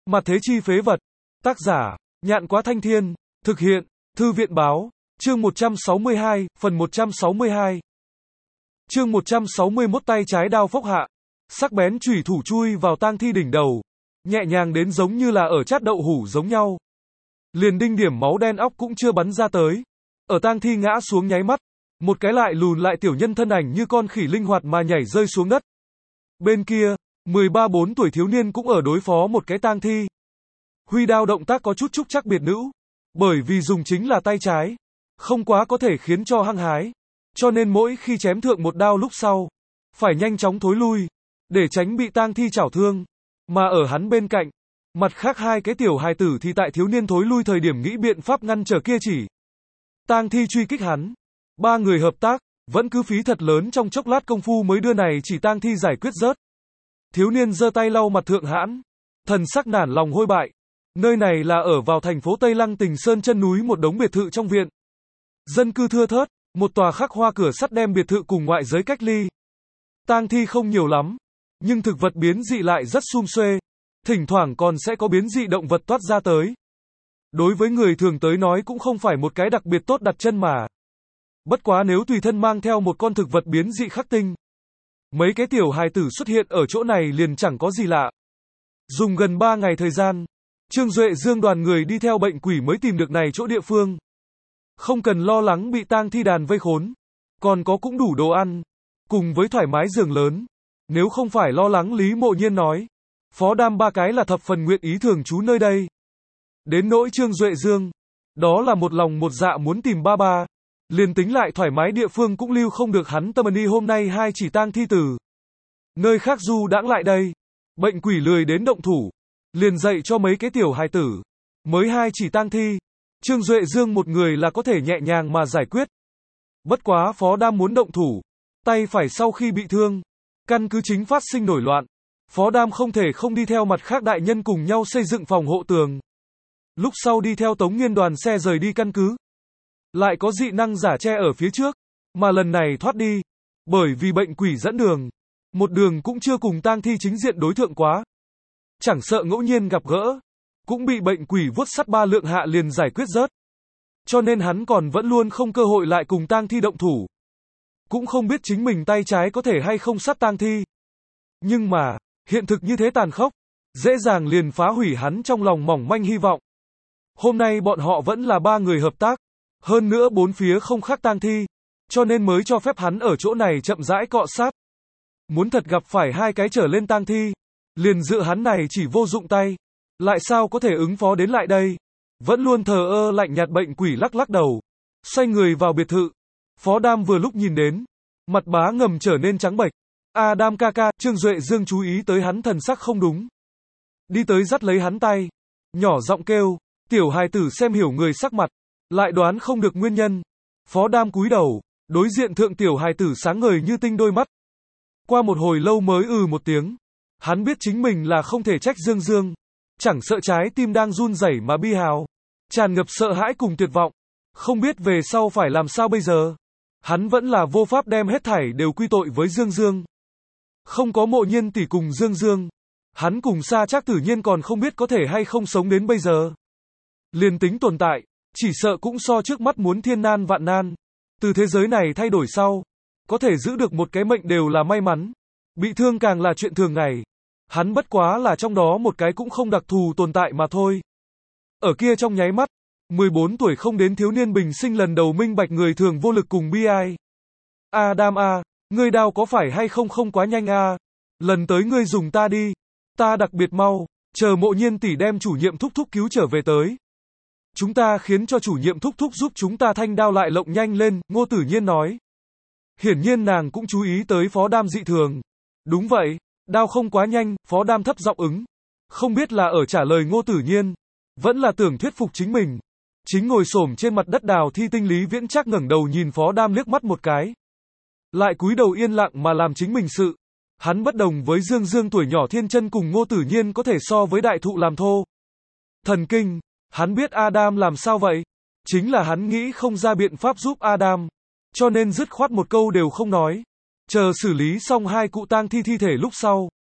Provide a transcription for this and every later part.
Mặt thế chi phế vật. Tác giả, Nhạn Quá Thanh Thiên. Thực hiện, Thư viện báo. Chương 162, phần 162. Chương 161 tay trái đao phốc hạ. Sắc bén chủy thủ chui vào tang thi đỉnh đầu. Nhẹ nhàng đến giống như là ở chát đậu hủ giống nhau. Liền đinh điểm máu đen óc cũng chưa bắn ra tới. Ở tang thi ngã xuống nháy mắt. Một cái lại lùn lại tiểu nhân thân ảnh như con khỉ linh hoạt mà nhảy rơi xuống đất. Bên kia, 13-14 tuổi thiếu niên cũng ở đối phó một cái tang thi. Huy đao động tác có chút trúc chắc biệt nữ. Bởi vì dùng chính là tay trái. Không quá có thể khiến cho hăng hái. Cho nên mỗi khi chém thượng một đao lúc sau, phải nhanh chóng thối lui, để tránh bị tang thi chảo thương. Mà ở hắn bên cạnh, mặt khác hai cái tiểu hài tử thì tại thiếu niên thối lui thời điểm nghĩ biện pháp ngăn trở kia chỉ. Tang thi truy kích hắn. Ba người hợp tác, vẫn cứ phí thật lớn trong chốc lát công phu mới đưa này chỉ tang thi giải quyết rớt. Thiếu niên giơ tay lau mặt thượng hãn, thần sắc nản lòng hôi bại. Nơi này là ở vào thành phố Tây Lăng Tình Sơn chân núi một đống biệt thự trong viện. Dân cư thưa thớt, một tòa khắc hoa cửa sắt đem biệt thự cùng ngoại giới cách ly. Tang thi không nhiều lắm, nhưng thực vật biến dị lại rất sum xuê, thỉnh thoảng còn sẽ có biến dị động vật toát ra tới. Đối với người thường tới nói cũng không phải một cái đặc biệt tốt đặt chân mà. Bất quá nếu tùy thân mang theo một con thực vật biến dị khắc tinh, mấy cái tiểu hài tử xuất hiện ở chỗ này liền chẳng có gì lạ. Dùng gần 3 ngày thời gian, Trương Duệ Dương đoàn người đi theo bệnh quỷ mới tìm được này chỗ địa phương. Không cần lo lắng bị tang thi đàn vây khốn, còn có cũng đủ đồ ăn, cùng với thoải mái giường lớn. Nếu không phải lo lắng Lý Mộ Nhiên nói, Phó Đam ba cái là thập phần nguyện ý thường trú nơi đây. Đến nỗi Trương Duệ Dương, đó là một lòng một dạ muốn tìm ba ba. Liền tính lại thoải mái địa phương cũng lưu không được hắn tâm đi hôm nay hai chỉ tang thi tử. Nơi khác du đãng lại đây. Bệnh quỷ lười đến động thủ. Liền dạy cho mấy cái tiểu hài tử. Mới hai chỉ tang thi. Trương Duệ Dương một người là có thể nhẹ nhàng mà giải quyết. Bất quá Phó Đam muốn động thủ. Tay phải sau khi bị thương. Căn cứ chính phát sinh nổi loạn. Phó Đam không thể không đi theo mặt khác đại nhân cùng nhau xây dựng phòng hộ tường. Lúc sau đi theo Tống Nghiên đoàn xe rời đi căn cứ. Lại có dị năng giả che ở phía trước, mà lần này thoát đi, bởi vì bệnh quỷ dẫn đường, một đường cũng chưa cùng tang thi chính diện đối thượng quá. Chẳng sợ ngẫu nhiên gặp gỡ, cũng bị bệnh quỷ vuốt sắt 3 lượng hạ liền giải quyết rớt. Cho nên hắn còn vẫn luôn không cơ hội lại cùng tang thi động thủ. Cũng không biết chính mình tay trái có thể hay không sát tang thi. Nhưng mà, hiện thực như thế tàn khốc, dễ dàng liền phá hủy hắn trong lòng mỏng manh hy vọng. Hôm nay bọn họ vẫn là 3 người hợp tác. Hơn nữa bốn phía không khác tang thi, cho nên mới cho phép hắn ở chỗ này chậm rãi cọ sát. Muốn thật gặp phải hai cái trở lên tang thi, liền dựa hắn này chỉ vô dụng tay, lại sao có thể ứng phó đến lại đây. Vẫn luôn thờ ơ lạnh nhạt bệnh quỷ lắc lắc đầu, xoay người vào biệt thự. Phó Đam vừa lúc nhìn đến, mặt bá ngầm trở nên trắng bệch. Đam ca ca, Trương Duệ Dương chú ý tới hắn thần sắc không đúng. Đi tới dắt lấy hắn tay, nhỏ giọng kêu, tiểu hài tử xem hiểu người sắc mặt. Lại đoán không được nguyên nhân. Phó Đam cúi đầu, đối diện thượng tiểu hài tử sáng ngời như tinh đôi mắt. Qua một hồi lâu mới một tiếng. Hắn biết chính mình là không thể trách Dương Dương. Chẳng sợ trái tim đang run rẩy mà bi hào. Tràn ngập sợ hãi cùng tuyệt vọng. Không biết về sau phải làm sao bây giờ. Hắn vẫn là vô pháp đem hết thảy đều quy tội với Dương Dương. Không có Mộ Nhiên tỷ cùng Dương Dương. Hắn cùng Sa Trác tự nhiên còn không biết có thể hay không sống đến bây giờ. Liền tính tồn tại. Chỉ sợ cũng so trước mắt muốn thiên nan vạn nan. Từ thế giới này thay đổi sau, có thể giữ được một cái mệnh đều là may mắn. Bị thương càng là chuyện thường ngày. Hắn bất quá là trong đó một cái cũng không đặc thù tồn tại mà thôi. Ở kia trong nháy mắt, 14 tuổi không đến thiếu niên bình sinh lần đầu minh bạch người thường vô lực cùng bi ai. Đam ngươi đao có phải hay không không quá nhanh lần tới ngươi dùng ta đi. Ta đặc biệt mau, chờ Mộ Nhiên tỷ đem chủ nhiệm thúc thúc cứu trở về tới. Chúng ta khiến cho chủ nhiệm thúc thúc giúp chúng ta thanh đao lại lộng nhanh lên, Ngô Tử Nhiên nói. Hiển nhiên nàng cũng chú ý tới Phó Đam dị thường. Đúng vậy, đao không quá nhanh, Phó Đam thấp giọng ứng. Không biết là ở trả lời Ngô Tử Nhiên, vẫn là tưởng thuyết phục chính mình. Chính ngồi xổm trên mặt đất đào thi tinh Lý Viễn Trác ngẩng đầu nhìn Phó Đam liếc mắt một cái. Lại cúi đầu yên lặng mà làm chính mình sự. Hắn bất đồng với Dương Dương tuổi nhỏ thiên chân cùng Ngô Tử Nhiên có thể so với đại thụ làm thô. Thần kinh. Hắn biết Adam làm sao vậy? Chính là hắn nghĩ không ra biện pháp giúp Adam. Cho nên dứt khoát một câu đều không nói. Chờ xử lý xong hai cụ tang thi thi thể lúc sau.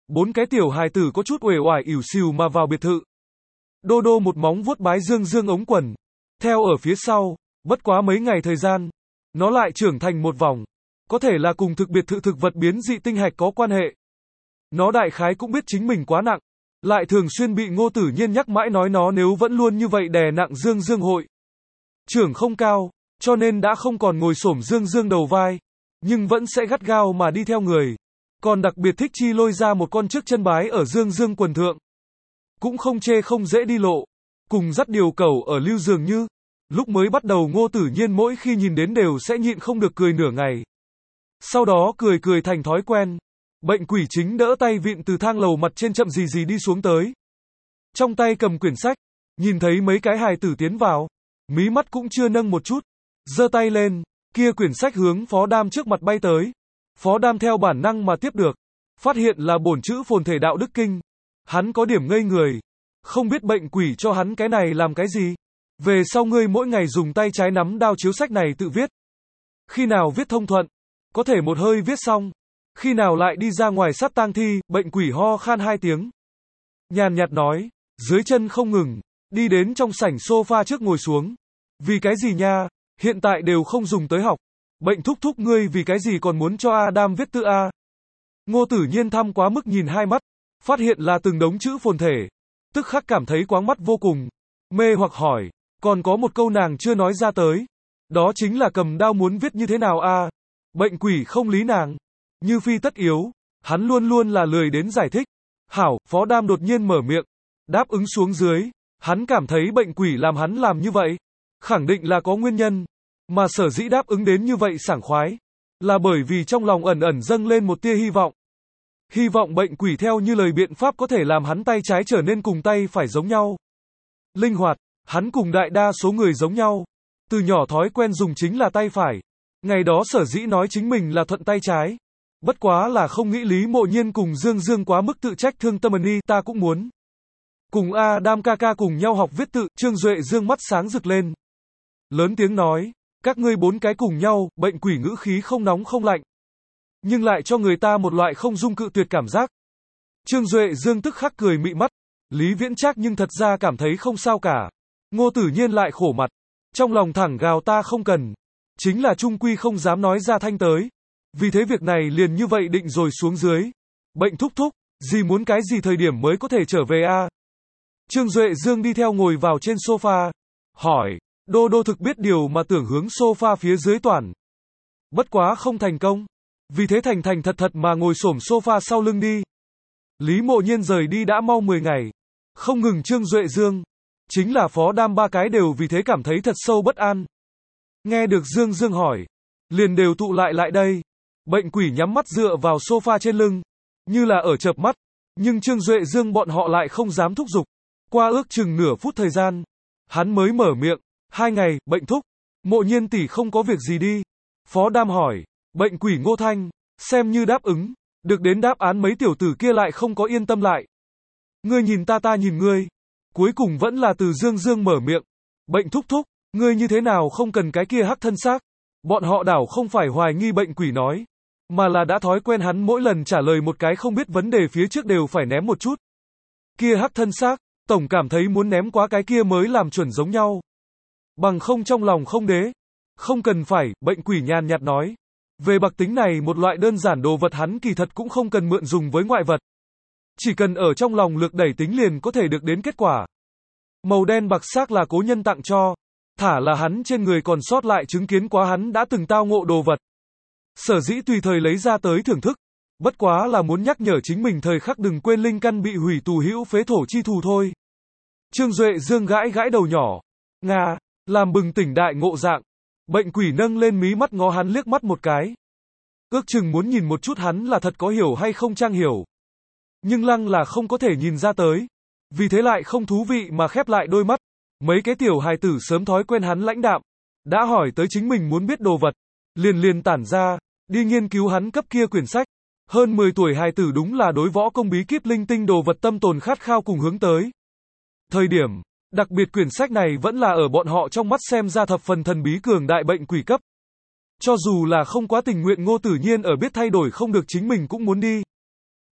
4 cái tiểu hài tử có chút uể oải ỉu xìu mà vào biệt thự. Đô đô một móng vuốt bái Dương Dương ống quần. Theo ở phía sau, bất quá mấy ngày thời gian, nó lại trưởng thành một vòng. Có thể là cùng thực biệt thự thực vật biến dị tinh hạch có quan hệ. Nó đại khái cũng biết chính mình quá nặng. Lại thường xuyên bị Ngô Tử Nhiên nhắc mãi nói nó nếu vẫn luôn như vậy đè nặng Dương Dương hội. Trưởng không cao, cho nên đã không còn ngồi xổm Dương Dương đầu vai. Nhưng vẫn sẽ gắt gao mà đi theo người. Còn đặc biệt thích chi lôi ra một con trước chân bái ở Dương Dương quần thượng. Cũng không chê không dễ đi lộ. Cùng dắt điều cẩu ở lưu dường như. Lúc mới bắt đầu Ngô Tử Nhiên mỗi khi nhìn đến đều sẽ nhịn không được cười nửa ngày. Sau đó cười cười thành thói quen. Bệnh quỷ chính đỡ tay vịn từ thang lầu mặt trên chậm gì gì đi xuống tới. Trong tay cầm quyển sách. Nhìn thấy mấy cái hài tử tiến vào. Mí mắt cũng chưa nâng một chút. Giơ tay lên. Kia quyển sách hướng Phó Đam trước mặt bay tới. Phó Đam theo bản năng mà tiếp được. Phát hiện là bổn chữ phồn thể đạo đức kinh. Hắn có điểm ngây người. Không biết bệnh quỷ cho hắn cái này làm cái gì. Về sau ngươi mỗi ngày dùng tay trái nắm đao chiếu sách này tự viết. Khi nào viết thông thuận. Có thể một hơi viết xong. Khi nào lại đi ra ngoài sát tang thi. Bệnh quỷ ho khan 2 tiếng. Nhàn nhạt nói. Dưới chân không ngừng. Đi đến trong sảnh sofa trước ngồi xuống. Vì cái gì nha. Hiện tại đều không dùng tới học. Bệnh thúc thúc ngươi vì cái gì còn muốn cho Adam viết tự A. Ngô Tử Nhiên thăm quá mức nhìn hai mắt. Phát hiện là từng đống chữ phồn thể. Tức khắc cảm thấy quáng mắt vô cùng. Mê hoặc hỏi. Còn có một câu nàng chưa nói ra tới. Đó chính là cầm đao muốn viết như thế nào a. Bệnh quỷ không lý nàng. Như phi tất yếu. Hắn luôn luôn là lười đến giải thích. Hảo, Phó Đam đột nhiên mở miệng. Đáp ứng xuống dưới. Hắn cảm thấy bệnh quỷ làm hắn làm như vậy. Khẳng định là có nguyên nhân. Mà sở dĩ đáp ứng đến như vậy sảng khoái. Là bởi vì trong lòng ẩn ẩn dâng lên một tia hy vọng. Hy vọng bệnh quỷ theo như lời biện pháp có thể làm hắn tay trái trở nên cùng tay phải giống nhau. Linh hoạt, hắn cùng đại đa số người giống nhau. Từ nhỏ thói quen dùng chính là tay phải. Ngày đó sở dĩ nói chính mình là thuận tay trái. Bất quá là không nghĩ Lý Mộ Nhiên cùng Dương Dương quá mức tự trách thương tâm ni, ta cũng muốn. Cùng Adam ca ca cùng nhau học viết tự, Trương Duệ Dương mắt sáng rực lên. Lớn tiếng nói, các ngươi 4 cái cùng nhau, bệnh quỷ ngữ khí không nóng không lạnh. Nhưng lại cho người ta một loại không dung cự tuyệt cảm giác. Trương Duệ Dương tức khắc cười mị mắt. Lý Viễn Trác nhưng thật ra cảm thấy không sao cả. Ngô Tử Nhiên lại khổ mặt. Trong lòng thẳng gào ta không cần. Chính là trung quy không dám nói ra thanh tới. Vì thế việc này liền như vậy định rồi xuống dưới. Bệnh thúc thúc, gì muốn cái gì thời điểm mới có thể trở về a? Trương Duệ Dương đi theo ngồi vào trên sofa. Hỏi, Đô Đô thực biết điều mà tưởng hướng sofa phía dưới toàn. Bất quá không thành công. Vì thế thành thành thật thật mà ngồi xổm sofa sau lưng đi. Lý Mộ Nhiên rời đi đã mau 10 ngày. Không ngừng Trương Duệ Dương. Chính là Phó Đam 3 cái đều vì thế cảm thấy thật sâu bất an. Nghe được Dương Dương hỏi. Liền đều tụ lại đây. Bệnh quỷ nhắm mắt dựa vào sofa trên lưng. Như là ở chợp mắt. Nhưng Trương Duệ Dương bọn họ lại không dám thúc giục. Qua ước chừng nửa phút thời gian. Hắn mới mở miệng. 2 ngày, bệnh thúc. Mộ Nhiên tỷ không có việc gì đi. Phó Đam hỏi. Bệnh quỷ Ngô Thanh. Xem như đáp ứng. Được đến đáp án mấy tiểu tử kia lại không có yên tâm lại. Ngươi nhìn ta nhìn ngươi. Cuối cùng vẫn là từ Dương Dương mở miệng. Bệnh thúc thúc, ngươi như thế nào không cần cái kia hắc thân xác. Bọn họ đảo không phải hoài nghi bệnh quỷ nói. Mà là đã thói quen hắn mỗi lần trả lời một cái không biết vấn đề phía trước đều phải ném một chút. Kia hắc thân xác, tổng cảm thấy muốn ném quá cái kia mới làm chuẩn giống nhau. Bằng không trong lòng không đế. Không cần phải, bệnh quỷ nhàn nhạt nói. Về bạc tính này một loại đơn giản đồ vật hắn kỳ thật cũng không cần mượn dùng với ngoại vật. Chỉ cần ở trong lòng lực đẩy tính liền có thể được đến kết quả. Màu đen bạc xác là cố nhân tặng cho. Thả là hắn trên người còn sót lại chứng kiến quá hắn đã từng tao ngộ đồ vật. Sở dĩ tùy thời lấy ra tới thưởng thức. Bất quá là muốn nhắc nhở chính mình thời khắc đừng quên linh căn bị hủy tù hữu phế thổ chi thù thôi. Trương Duệ Dương gãi gãi đầu nhỏ. Nga, làm bừng tỉnh đại ngộ dạng. Bệnh quỷ nâng lên mí mắt ngó hắn liếc mắt một cái. Ước chừng muốn nhìn một chút hắn là thật có hiểu hay không trang hiểu. Nhưng lăng là không có thể nhìn ra tới. Vì thế lại không thú vị mà khép lại đôi mắt. Mấy cái tiểu hài tử sớm thói quen hắn lãnh đạm. Đã hỏi tới chính mình muốn biết đồ vật. Liền tản ra, đi nghiên cứu hắn cấp kia quyển sách. Hơn 10 tuổi hài tử đúng là đối võ công bí kíp linh tinh đồ vật tâm tồn khát khao cùng hướng tới. Thời điểm, đặc biệt quyển sách này vẫn là ở bọn họ trong mắt xem ra thập phần thần bí cường đại bệnh quỷ cấp. Cho dù là không quá tình nguyện Ngô Tử Nhiên ở biết thay đổi không được chính mình cũng muốn đi.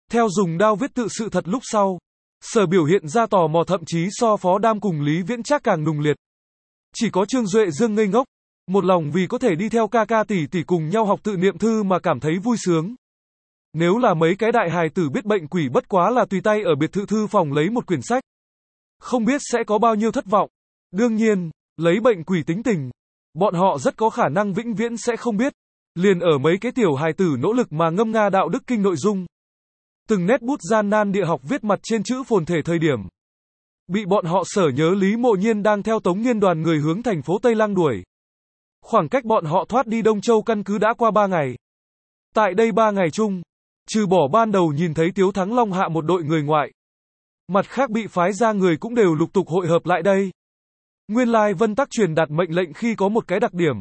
Theo dùng đao viết tự sự thật lúc sau, Sở biểu hiện ra tò mò thậm chí so Phó Đam cùng Lý Viễn Trác càng nùng liệt. Chỉ có Trương Duệ Dương ngây ngốc, một lòng vì có thể đi theo ca ca tỷ tỷ cùng nhau học tự niệm thư mà cảm thấy vui sướng. Nếu là mấy cái đại hài tử biết bệnh quỷ bất quá là tùy tay ở biệt thự thư phòng lấy một quyển sách, không biết sẽ có bao nhiêu thất vọng. Đương nhiên, lấy bệnh quỷ tính tình, bọn họ rất có khả năng vĩnh viễn sẽ không biết. Liền ở mấy cái tiểu hài tử nỗ lực mà ngâm nga đạo đức kinh nội dung. Từng nét bút gian nan địa học viết mặt trên chữ phồn thể thời điểm. Bị bọn họ sở nhớ Lý Mộ Nhiên đang theo Tống Nghiên đoàn người hướng thành phố Tây Lăng đuổi. Khoảng cách bọn họ thoát đi Đông Châu căn cứ đã qua 3 ngày. Tại đây 3 ngày chung, trừ bỏ ban đầu nhìn thấy Tiếu Thắng Long hạ một đội người ngoại, mặt khác bị phái ra người cũng đều lục tục hội hợp lại đây. Nguyên lai Vân Tắc truyền đạt mệnh lệnh khi có một cái đặc điểm.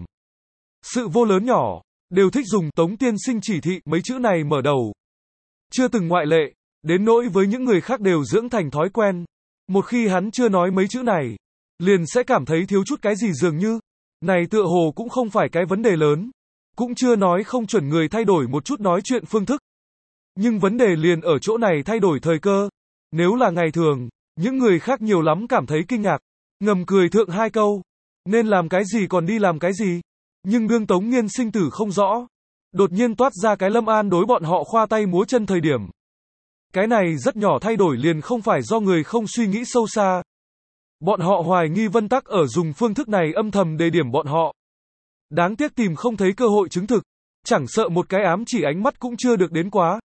Sự vô lớn nhỏ, đều thích dùng Tống tiên sinh chỉ thị mấy chữ này mở đầu. Chưa từng ngoại lệ, đến nỗi với những người khác đều dưỡng thành thói quen. Một khi hắn chưa nói mấy chữ này, liền sẽ cảm thấy thiếu chút cái gì dường như. Này tựa hồ cũng không phải cái vấn đề lớn. Cũng chưa nói không chuẩn người thay đổi một chút nói chuyện phương thức. Nhưng vấn đề liền ở chỗ này thay đổi thời cơ. Nếu là ngày thường, những người khác nhiều lắm cảm thấy kinh ngạc. Ngầm cười thượng 2 câu. Nên làm cái gì còn đi làm cái gì. Nhưng đương Tống Nghiên sinh tử không rõ. Đột nhiên toát ra cái Lâm An đối bọn họ khoa tay múa chân thời điểm. Cái này rất nhỏ thay đổi liền không phải do người không suy nghĩ sâu xa. Bọn họ hoài nghi Vân Tắc ở dùng phương thức này âm thầm đề điểm bọn họ. Đáng tiếc tìm không thấy cơ hội chứng thực. Chẳng sợ một cái ám chỉ ánh mắt cũng chưa được đến quá.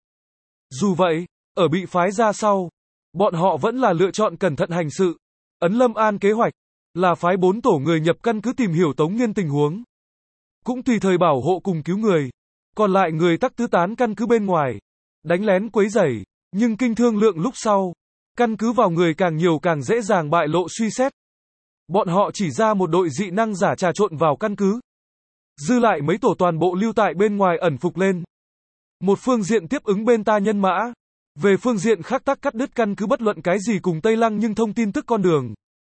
Dù vậy, ở bị phái ra sau, bọn họ vẫn là lựa chọn cẩn thận hành sự. Ấn Lâm An kế hoạch, là phái 4 tổ người nhập căn cứ tìm hiểu Tống Nghiên tình huống. Cũng tùy thời bảo hộ cùng cứu người. Còn lại người tắc tứ tán căn cứ bên ngoài. Đánh lén quấy rầy, nhưng kinh thương lượng lúc sau. Căn cứ vào người càng nhiều càng dễ dàng bại lộ suy xét. Bọn họ chỉ ra một đội dị năng giả trà trộn vào căn cứ. Dư lại mấy tổ toàn bộ lưu tại bên ngoài ẩn phục lên. Một phương diện tiếp ứng bên ta nhân mã. Về phương diện khác tắc cắt đứt căn cứ bất luận cái gì cùng Tây Lăng nhưng thông tin tức con đường.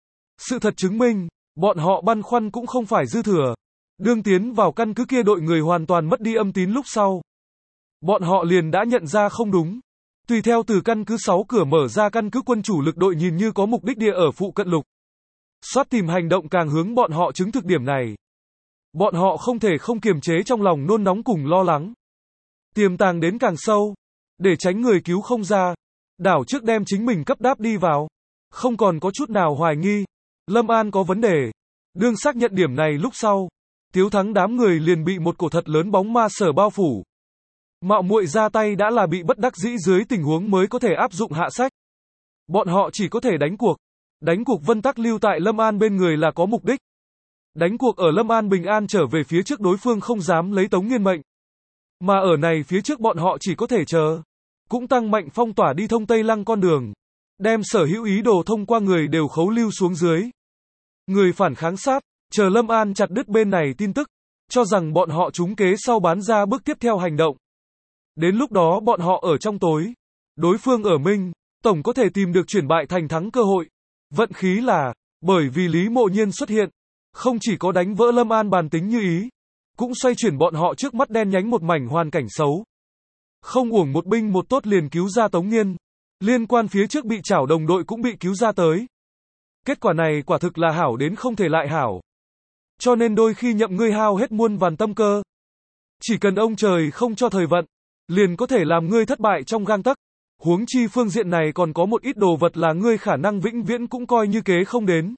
Sự thật chứng minh, bọn họ băn khoăn cũng không phải dư thừa. Đương tiến vào căn cứ kia đội người hoàn toàn mất đi âm tín lúc sau. Bọn họ liền đã nhận ra không đúng. Tùy theo từ căn cứ 6 cửa mở ra căn cứ quân chủ lực đội nhìn như có mục đích địa ở phụ cận lục. Soát tìm hành động càng hướng bọn họ chứng thực điểm này. Bọn họ không thể không kiềm chế trong lòng nôn nóng cùng lo lắng. Tiềm tàng đến càng sâu. Để tránh người cứu không ra. Đảo trước đem chính mình cấp đáp đi vào. Không còn có chút nào hoài nghi. Lâm An có vấn đề. Đương xác nhận điểm này lúc sau. Tiếu Thắng đám người liền bị một cổ thật lớn bóng ma sở bao phủ. Mạo muội ra tay đã là bị bất đắc dĩ dưới tình huống mới có thể áp dụng hạ sách. Bọn họ chỉ có thể đánh cuộc. Đánh cuộc Vân Tắc lưu tại Lâm An bên người là có mục đích. Đánh cuộc ở Lâm An bình an trở về phía trước đối phương không dám lấy Tống Nghiên mệnh. Mà ở này phía trước bọn họ chỉ có thể chờ. Cũng tăng mạnh phong tỏa đi thông Tây Lăng con đường. Đem sở hữu ý đồ thông qua người đều khấu lưu xuống dưới. Người phản kháng sát. Chờ Lâm An chặt đứt bên này tin tức, cho rằng bọn họ trúng kế sau bán ra bước tiếp theo hành động. Đến lúc đó bọn họ ở trong tối, đối phương ở minh, tổng có thể tìm được chuyển bại thành thắng cơ hội. Vận khí là, bởi vì Lý Mộ Nhiên xuất hiện, không chỉ có đánh vỡ Lâm An bàn tính như ý, cũng xoay chuyển bọn họ trước mắt đen nhánh một mảnh hoàn cảnh xấu. Không uổng một binh một tốt liền cứu ra Tống Nghiên, liên quan phía trước bị chảo đồng đội cũng bị cứu ra tới. Kết quả này quả thực là hảo đến không thể lại hảo. Cho nên đôi khi nhậm ngươi hao hết muôn vàn tâm cơ. Chỉ cần ông trời không cho thời vận, liền có thể làm ngươi thất bại trong gang tấc. Huống chi phương diện này còn có một ít đồ vật là ngươi khả năng vĩnh viễn cũng coi như kế không đến.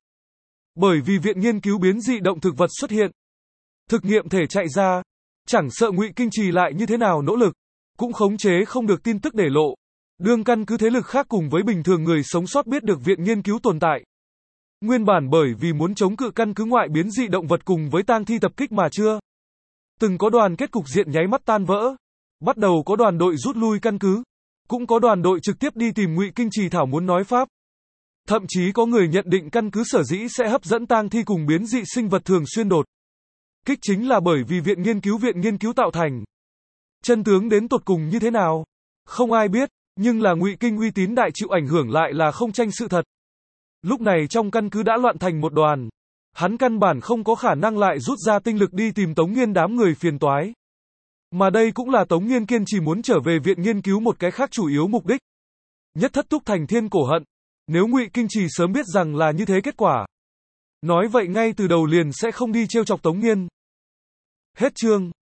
Bởi vì viện nghiên cứu biến dị động thực vật xuất hiện. Thực nghiệm thể chạy ra, chẳng sợ Ngụy Kinh Trì lại như thế nào nỗ lực, cũng khống chế không được tin tức để lộ. Đương căn cứ thế lực khác cùng với bình thường người sống sót biết được viện nghiên cứu tồn tại. Nguyên bản bởi vì muốn chống cự căn cứ ngoại biến dị động vật cùng với tang thi tập kích mà chưa. Từng có đoàn kết cục diện nháy mắt tan vỡ. Bắt đầu có đoàn đội rút lui căn cứ. Cũng có đoàn đội trực tiếp đi tìm Ngụy Kinh Trì thảo muốn nói pháp. Thậm chí có người nhận định căn cứ sở dĩ sẽ hấp dẫn tang thi cùng biến dị sinh vật thường xuyên đột kích chính là bởi vì viện nghiên cứu tạo thành. Chân tướng đến tột cùng như thế nào? Không ai biết, nhưng là Ngụy Kinh uy tín đại chịu ảnh hưởng lại là không tranh sự thật. Lúc này trong căn cứ đã loạn thành một đoàn. Hắn căn bản không có khả năng lại rút ra tinh lực đi tìm Tống Nghiên đám người phiền toái. Mà đây cũng là Tống Nghiên kiên trì muốn trở về viện nghiên cứu một cái khác chủ yếu mục đích. Nhất thất túc thành thiên cổ hận. Nếu Ngụy Kinh Trì sớm biết rằng là như thế kết quả. Nói vậy ngay từ đầu liền sẽ không đi trêu chọc Tống Nghiên. Hết chương.